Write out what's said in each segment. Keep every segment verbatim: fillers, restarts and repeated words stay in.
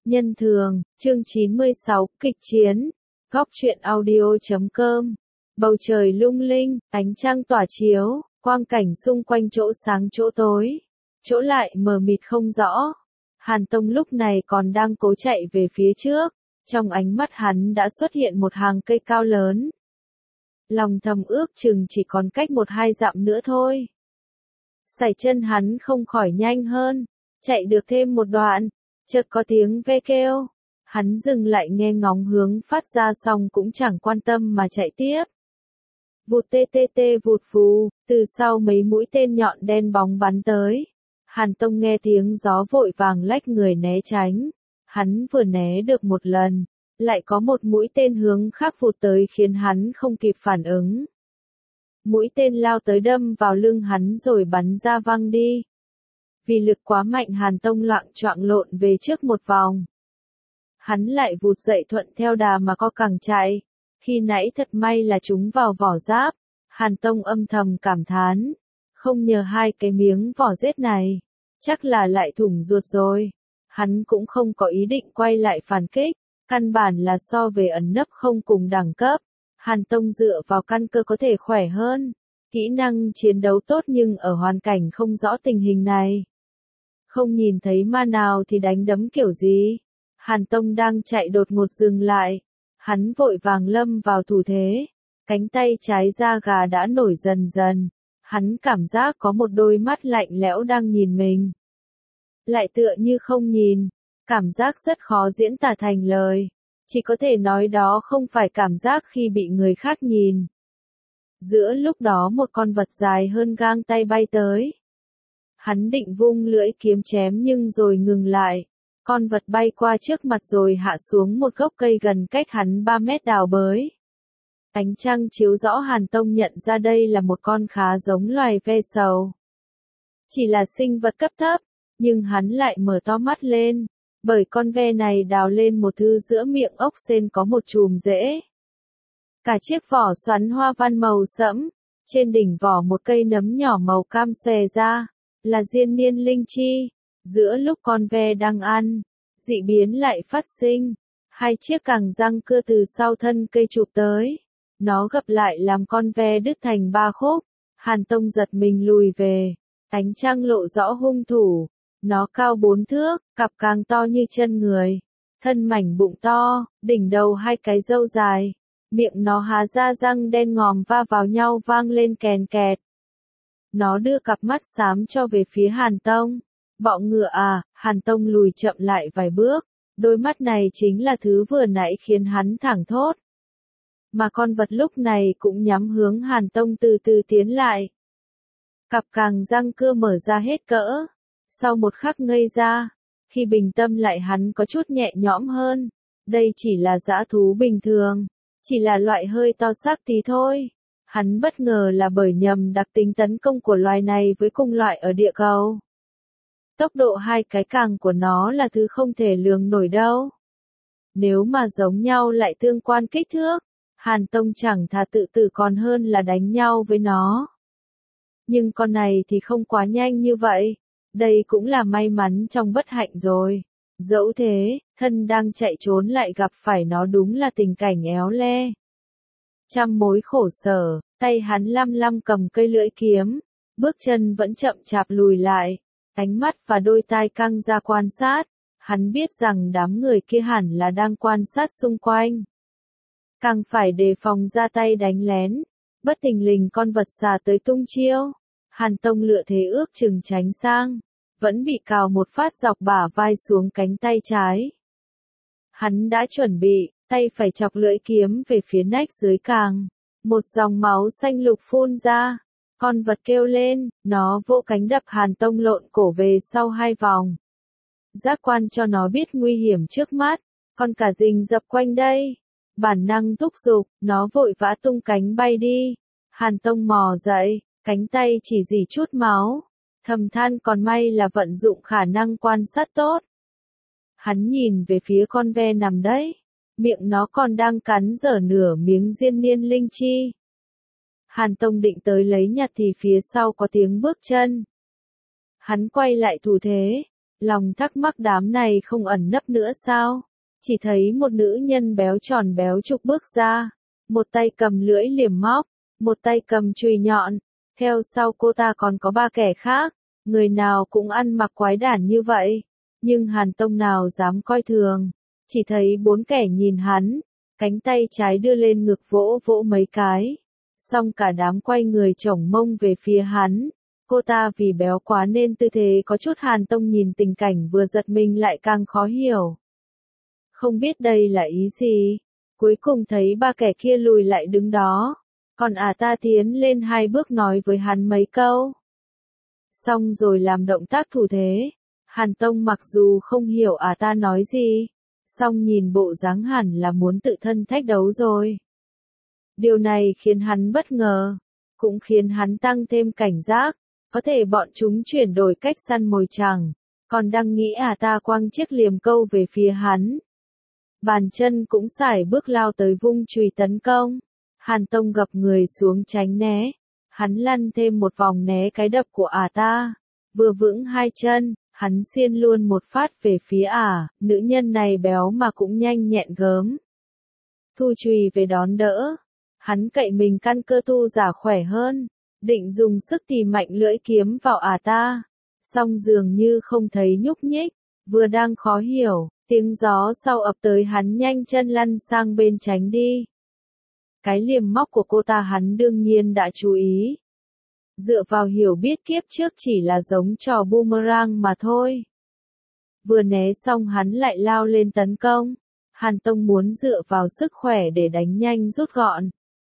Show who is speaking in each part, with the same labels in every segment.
Speaker 1: Nhân thường, chương chín mươi sáu, kịch chiến. Góc truyện audio chấm com. Bầu trời lung linh, ánh trăng tỏa chiếu, quang cảnh xung quanh chỗ sáng chỗ tối. Chỗ lại mờ mịt không rõ. Hàn Tông lúc này còn đang cố chạy về phía trước. Trong ánh mắt hắn đã xuất hiện một hàng cây cao lớn. Lòng thầm ước chừng chỉ còn cách một hai dặm nữa thôi. Sải chân hắn không khỏi nhanh hơn. Chạy được thêm một đoạn. Chợt có tiếng ve kêu. Hắn dừng lại nghe ngóng hướng phát ra xong cũng chẳng quan tâm mà chạy tiếp. Vụt tê tê tê vụt phù, từ sau mấy mũi tên nhọn đen bóng bắn tới. Hàn Tông nghe tiếng gió vội vàng lách người né tránh. Hắn vừa né được một lần, lại có một mũi tên hướng khác vụt tới khiến hắn không kịp phản ứng. Mũi tên lao tới đâm vào lưng hắn rồi bắn ra văng đi. Vì lực quá mạnh Hàn Tông loạng choạng lộn về trước một vòng. Hắn lại vụt dậy thuận theo đà mà co cẳng chạy. Khi nãy thật may là chúng vào vỏ giáp. Hàn Tông âm thầm cảm thán. Không nhờ hai cái miếng vỏ rết này. Chắc là lại thủng ruột rồi. Hắn cũng không có ý định quay lại phản kích. Căn bản là so về ẩn nấp không cùng đẳng cấp. Hàn Tông dựa vào căn cơ có thể khỏe hơn. Kỹ năng chiến đấu tốt nhưng ở hoàn cảnh không rõ tình hình này. Không nhìn thấy ma nào thì đánh đấm kiểu gì. Hàn Tông đang chạy đột ngột dừng lại. Hắn vội vàng lâm vào thủ thế. Cánh tay trái da gà đã nổi dần dần. Hắn cảm giác có một đôi mắt lạnh lẽo đang nhìn mình. Lại tựa như không nhìn. Cảm giác rất khó diễn tả thành lời. Chỉ có thể nói đó không phải cảm giác khi bị người khác nhìn. Giữa lúc đó một con vật dài hơn gang tay bay tới. Hắn định vung lưỡi kiếm chém nhưng rồi ngừng lại. Con vật bay qua trước mặt rồi hạ xuống một gốc cây gần cách hắn ba mét đào bới. Ánh trăng chiếu rõ Hàn Tông nhận ra đây là một con khá giống loài ve sầu. Chỉ là sinh vật cấp thấp, nhưng hắn lại mở to mắt lên, bởi con ve này đào lên một thứ giữa miệng ốc sên có một chùm rễ. Cả chiếc vỏ xoắn hoa văn màu sẫm, trên đỉnh vỏ một cây nấm nhỏ màu cam xòe ra, là diên niên linh chi. Giữa lúc con ve đang ăn, dị biến lại phát sinh. Hai chiếc cẳng răng cưa từ sau thân cây chụp tới. Nó gập lại làm con ve đứt thành ba khúc. Hàn Tông giật mình lùi về. Ánh trăng lộ rõ hung thủ. Nó cao bốn thước, cặp càng to như chân người. Thân mảnh bụng to, đỉnh đầu hai cái râu dài. Miệng nó há ra răng đen ngòm va vào nhau vang lên kèn kẹt. Nó đưa cặp mắt xám cho về phía Hàn Tông. Bọ ngựa à, Hàn Tông lùi chậm lại vài bước. Đôi mắt này chính là thứ vừa nãy khiến hắn thảng thốt. Mà con vật lúc này cũng nhắm hướng Hàn Tông từ từ tiến lại. Cặp càng răng cưa mở ra hết cỡ. Sau một khắc ngây ra, khi bình tâm lại hắn có chút nhẹ nhõm hơn. Đây chỉ là dã thú bình thường, chỉ là loại hơi to xác tí thôi. Hắn bất ngờ là bởi nhầm đặc tính tấn công của loài này với cùng loại ở địa cầu. Tốc độ hai cái càng của nó là thứ không thể lường nổi đâu. Nếu mà giống nhau lại tương quan kích thước, Hàn Tông chẳng thà tự tử còn hơn là đánh nhau với nó. Nhưng con này thì không quá nhanh như vậy. Đây cũng là may mắn trong bất hạnh rồi. Dẫu thế, thân đang chạy trốn lại gặp phải nó đúng là tình cảnh éo le. Trăm mối khổ sở, tay hắn lăm lăm cầm cây lưỡi kiếm. Bước chân vẫn chậm chạp lùi lại. Ánh mắt và đôi tai căng ra quan sát. Hắn biết rằng đám người kia hẳn là đang quan sát xung quanh. Càng phải đề phòng ra tay đánh lén. Bất thình lình con vật xà tới tung chiêu. Hàn Tông lựa thế ước chừng tránh sang. Vẫn bị cào một phát dọc bả vai xuống cánh tay trái. Hắn đã chuẩn bị, tay phải chọc lưỡi kiếm về phía nách dưới càng. Một dòng máu xanh lục phun ra. Con vật kêu lên, nó vỗ cánh đập Hàn Tông lộn cổ về sau hai vòng. Giác quan cho nó biết nguy hiểm trước mắt, con cả rình dập quanh đây. Bản năng thúc giục, nó vội vã tung cánh bay đi. Hàn Tông mò dậy, cánh tay chỉ rỉ chút máu. Thầm than còn may là vận dụng khả năng quan sát tốt. Hắn nhìn về phía con ve nằm đấy. Miệng nó còn đang cắn dở nửa miếng diên niên linh chi. Hàn Tông định tới lấy nhặt thì phía sau có tiếng bước chân. Hắn quay lại thủ thế. Lòng thắc mắc đám này không ẩn nấp nữa sao? Chỉ thấy một nữ nhân béo tròn béo trục bước ra, một tay cầm lưỡi liềm móc, một tay cầm chùy nhọn, theo sau cô ta còn có ba kẻ khác, người nào cũng ăn mặc quái đản như vậy, nhưng Hàn Tông nào dám coi thường, chỉ thấy bốn kẻ nhìn hắn, cánh tay trái đưa lên ngực vỗ vỗ mấy cái, xong cả đám quay người chổng mông về phía hắn. Cô ta vì béo quá nên tư thế có chút. Hàn Tông nhìn tình cảnh vừa giật mình lại càng khó hiểu. Không biết đây là ý gì. Cuối cùng thấy ba kẻ kia lùi lại đứng đó. Còn ả ta tiến lên hai bước nói với hắn mấy câu. Xong rồi làm động tác thủ thế. Hàn Tông mặc dù không hiểu ả ta nói gì. Xong nhìn bộ dáng hẳn là muốn tự thân thách đấu rồi. Điều này khiến hắn bất ngờ. Cũng khiến hắn tăng thêm cảnh giác. Có thể bọn chúng chuyển đổi cách săn mồi chẳng, còn đang nghĩ à ta quăng chiếc liềm câu về phía hắn. Bàn chân cũng sải bước lao tới vung chùy tấn công. Hàn Tông gập người xuống tránh né. Hắn lăn thêm một vòng né cái đập của ả ta. Vừa vững hai chân, hắn xiên luôn một phát về phía ả, nữ nhân này béo mà cũng nhanh nhẹn gớm. Thu chùy về đón đỡ. Hắn cậy mình căn cơ tu giả khỏe hơn. Định dùng sức tìm mạnh lưỡi kiếm vào ả ta, song dường như không thấy nhúc nhích, vừa đang khó hiểu, tiếng gió sau ập tới hắn nhanh chân lăn sang bên tránh đi. Cái liềm móc của cô ta hắn đương nhiên đã chú ý. Dựa vào hiểu biết kiếp trước chỉ là giống trò boomerang mà thôi. Vừa né xong hắn lại lao lên tấn công, Hàn Tông muốn dựa vào sức khỏe để đánh nhanh rút gọn.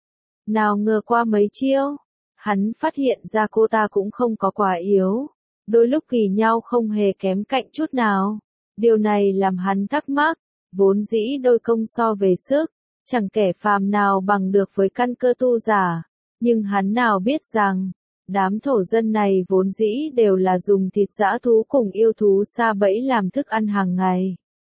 Speaker 1: Nào ngờ qua mấy chiêu. Hắn phát hiện ra cô ta cũng không có quá yếu, đôi lúc kỳ nhau không hề kém cạnh chút nào. Điều này làm hắn thắc mắc, vốn dĩ đôi công so về sức, chẳng kẻ phàm nào bằng được với căn cơ tu giả, nhưng hắn nào biết rằng, đám thổ dân này vốn dĩ đều là dùng thịt dã thú cùng yêu thú sa bẫy làm thức ăn hàng ngày.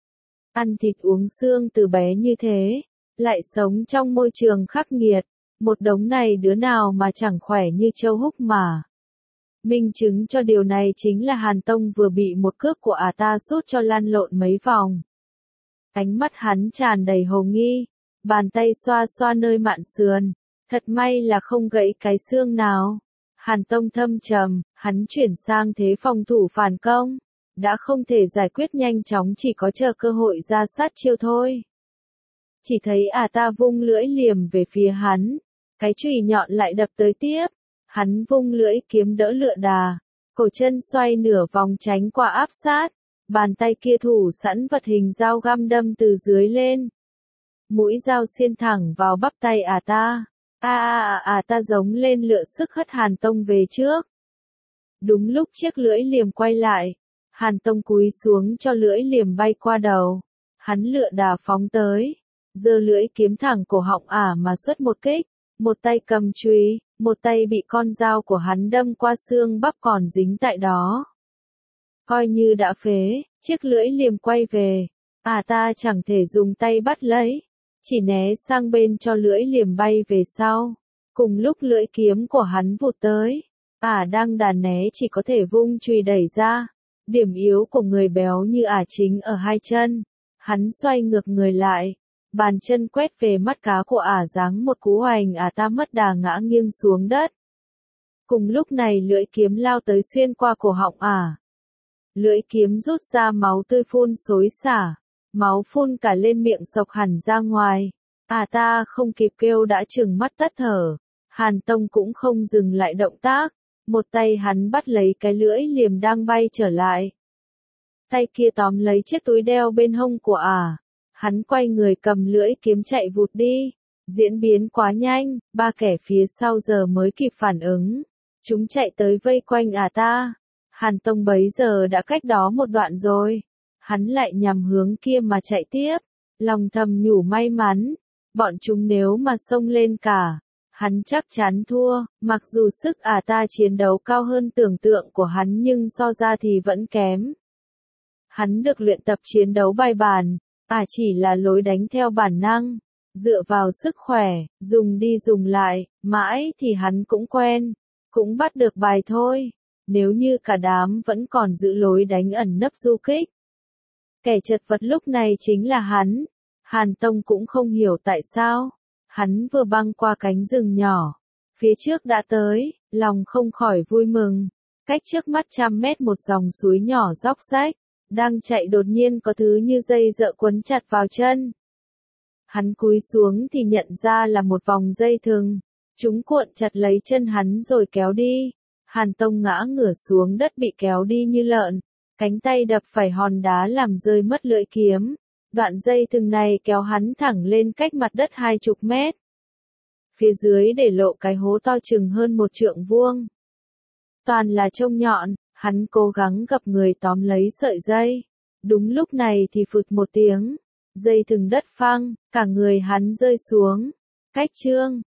Speaker 1: Ăn thịt uống xương từ bé như thế, lại sống trong môi trường khắc nghiệt. Một đống này đứa nào mà chẳng khỏe như Châu Húc mà. Minh chứng cho điều này chính là Hàn Tông vừa bị một cước của ả ta sút cho lăn lộn mấy vòng. Ánh mắt hắn tràn đầy hồ nghi, bàn tay xoa xoa nơi mạn sườn, thật may là không gãy cái xương nào. Hàn Tông thâm trầm, hắn chuyển sang thế phòng thủ phản công, đã không thể giải quyết nhanh chóng chỉ có chờ cơ hội ra sát chiêu thôi. Chỉ thấy ả ta vung lưỡi liềm về phía hắn. Cái chùy nhọn lại đập tới tiếp, hắn vung lưỡi kiếm đỡ lựa đà, cổ chân xoay nửa vòng tránh qua áp sát, bàn tay kia thủ sẵn vật hình dao găm đâm từ dưới lên. Mũi dao xiên thẳng vào bắp tay ả ta, a a a ả ta giống lên lựa sức hất Hàn Tông về trước. Đúng lúc chiếc lưỡi liềm quay lại, Hàn Tông cúi xuống cho lưỡi liềm bay qua đầu, hắn lựa đà phóng tới, giơ lưỡi kiếm thẳng cổ họng ả mà xuất một kích. Một tay cầm chùy, một tay bị con dao của hắn đâm qua xương bắp còn dính tại đó. Coi như đã phế, chiếc lưỡi liềm quay về, ả ta chẳng thể dùng tay bắt lấy, chỉ né sang bên cho lưỡi liềm bay về sau. Cùng lúc lưỡi kiếm của hắn vụt tới, ả đang đàn né chỉ có thể vung chùy đẩy ra. Điểm yếu của người béo như ả chính ở hai chân, hắn xoay ngược người lại. Bàn chân quét về mắt cá của ả giáng một cú hoành ả ta mất đà ngã nghiêng xuống đất. Cùng lúc này lưỡi kiếm lao tới xuyên qua cổ họng ả. Lưỡi kiếm rút ra máu tươi phun xối xả, máu phun cả lên miệng sộc hẳn ra ngoài. Ả ta không kịp kêu đã trừng mắt tắt thở. Hàn Tông cũng không dừng lại động tác, một tay hắn bắt lấy cái lưỡi liềm đang bay trở lại. Tay kia tóm lấy chiếc túi đeo bên hông của ả. Hắn quay người cầm lưỡi kiếm chạy vụt đi. Diễn biến quá nhanh, ba kẻ phía sau giờ mới kịp phản ứng. Chúng chạy tới vây quanh ả ta. Hàn Tông bấy giờ đã cách đó một đoạn rồi. Hắn lại nhằm hướng kia mà chạy tiếp. Lòng thầm nhủ may mắn. Bọn chúng nếu mà xông lên cả, hắn chắc chắn thua. Mặc dù sức ả ta chiến đấu cao hơn tưởng tượng của hắn nhưng so ra thì vẫn kém. Hắn được luyện tập chiến đấu bài bản. À chỉ là lối đánh theo bản năng, dựa vào sức khỏe, dùng đi dùng lại, mãi thì hắn cũng quen, cũng bắt được bài thôi. nếu như cả đám vẫn còn giữ lối đánh ẩn nấp du kích. Kẻ chật vật lúc này chính là hắn. Hàn Tông cũng không hiểu tại sao. Hắn vừa băng qua cánh rừng nhỏ. Phía trước đã tới, lòng không khỏi vui mừng. Cách trước mắt trăm mét một dòng suối nhỏ róc rách. Đang chạy đột nhiên có thứ như dây dợ quấn chặt vào chân. Hắn cúi xuống thì nhận ra là một vòng dây thừng. Chúng cuộn chặt lấy chân hắn rồi kéo đi. Hàn Tông ngã ngửa xuống đất bị kéo đi như lợn. Cánh tay đập phải hòn đá làm rơi mất lưỡi kiếm. Đoạn dây thừng này kéo hắn thẳng lên cách mặt đất hai chục mét. Phía dưới để lộ cái hố to chừng hơn một trượng vuông. Toàn là trông nhọn, hắn cố gắng gập người tóm lấy sợi dây. Đúng lúc này thì phụt một tiếng. Dây thừng đất phăng, cả người hắn rơi xuống. Cách chương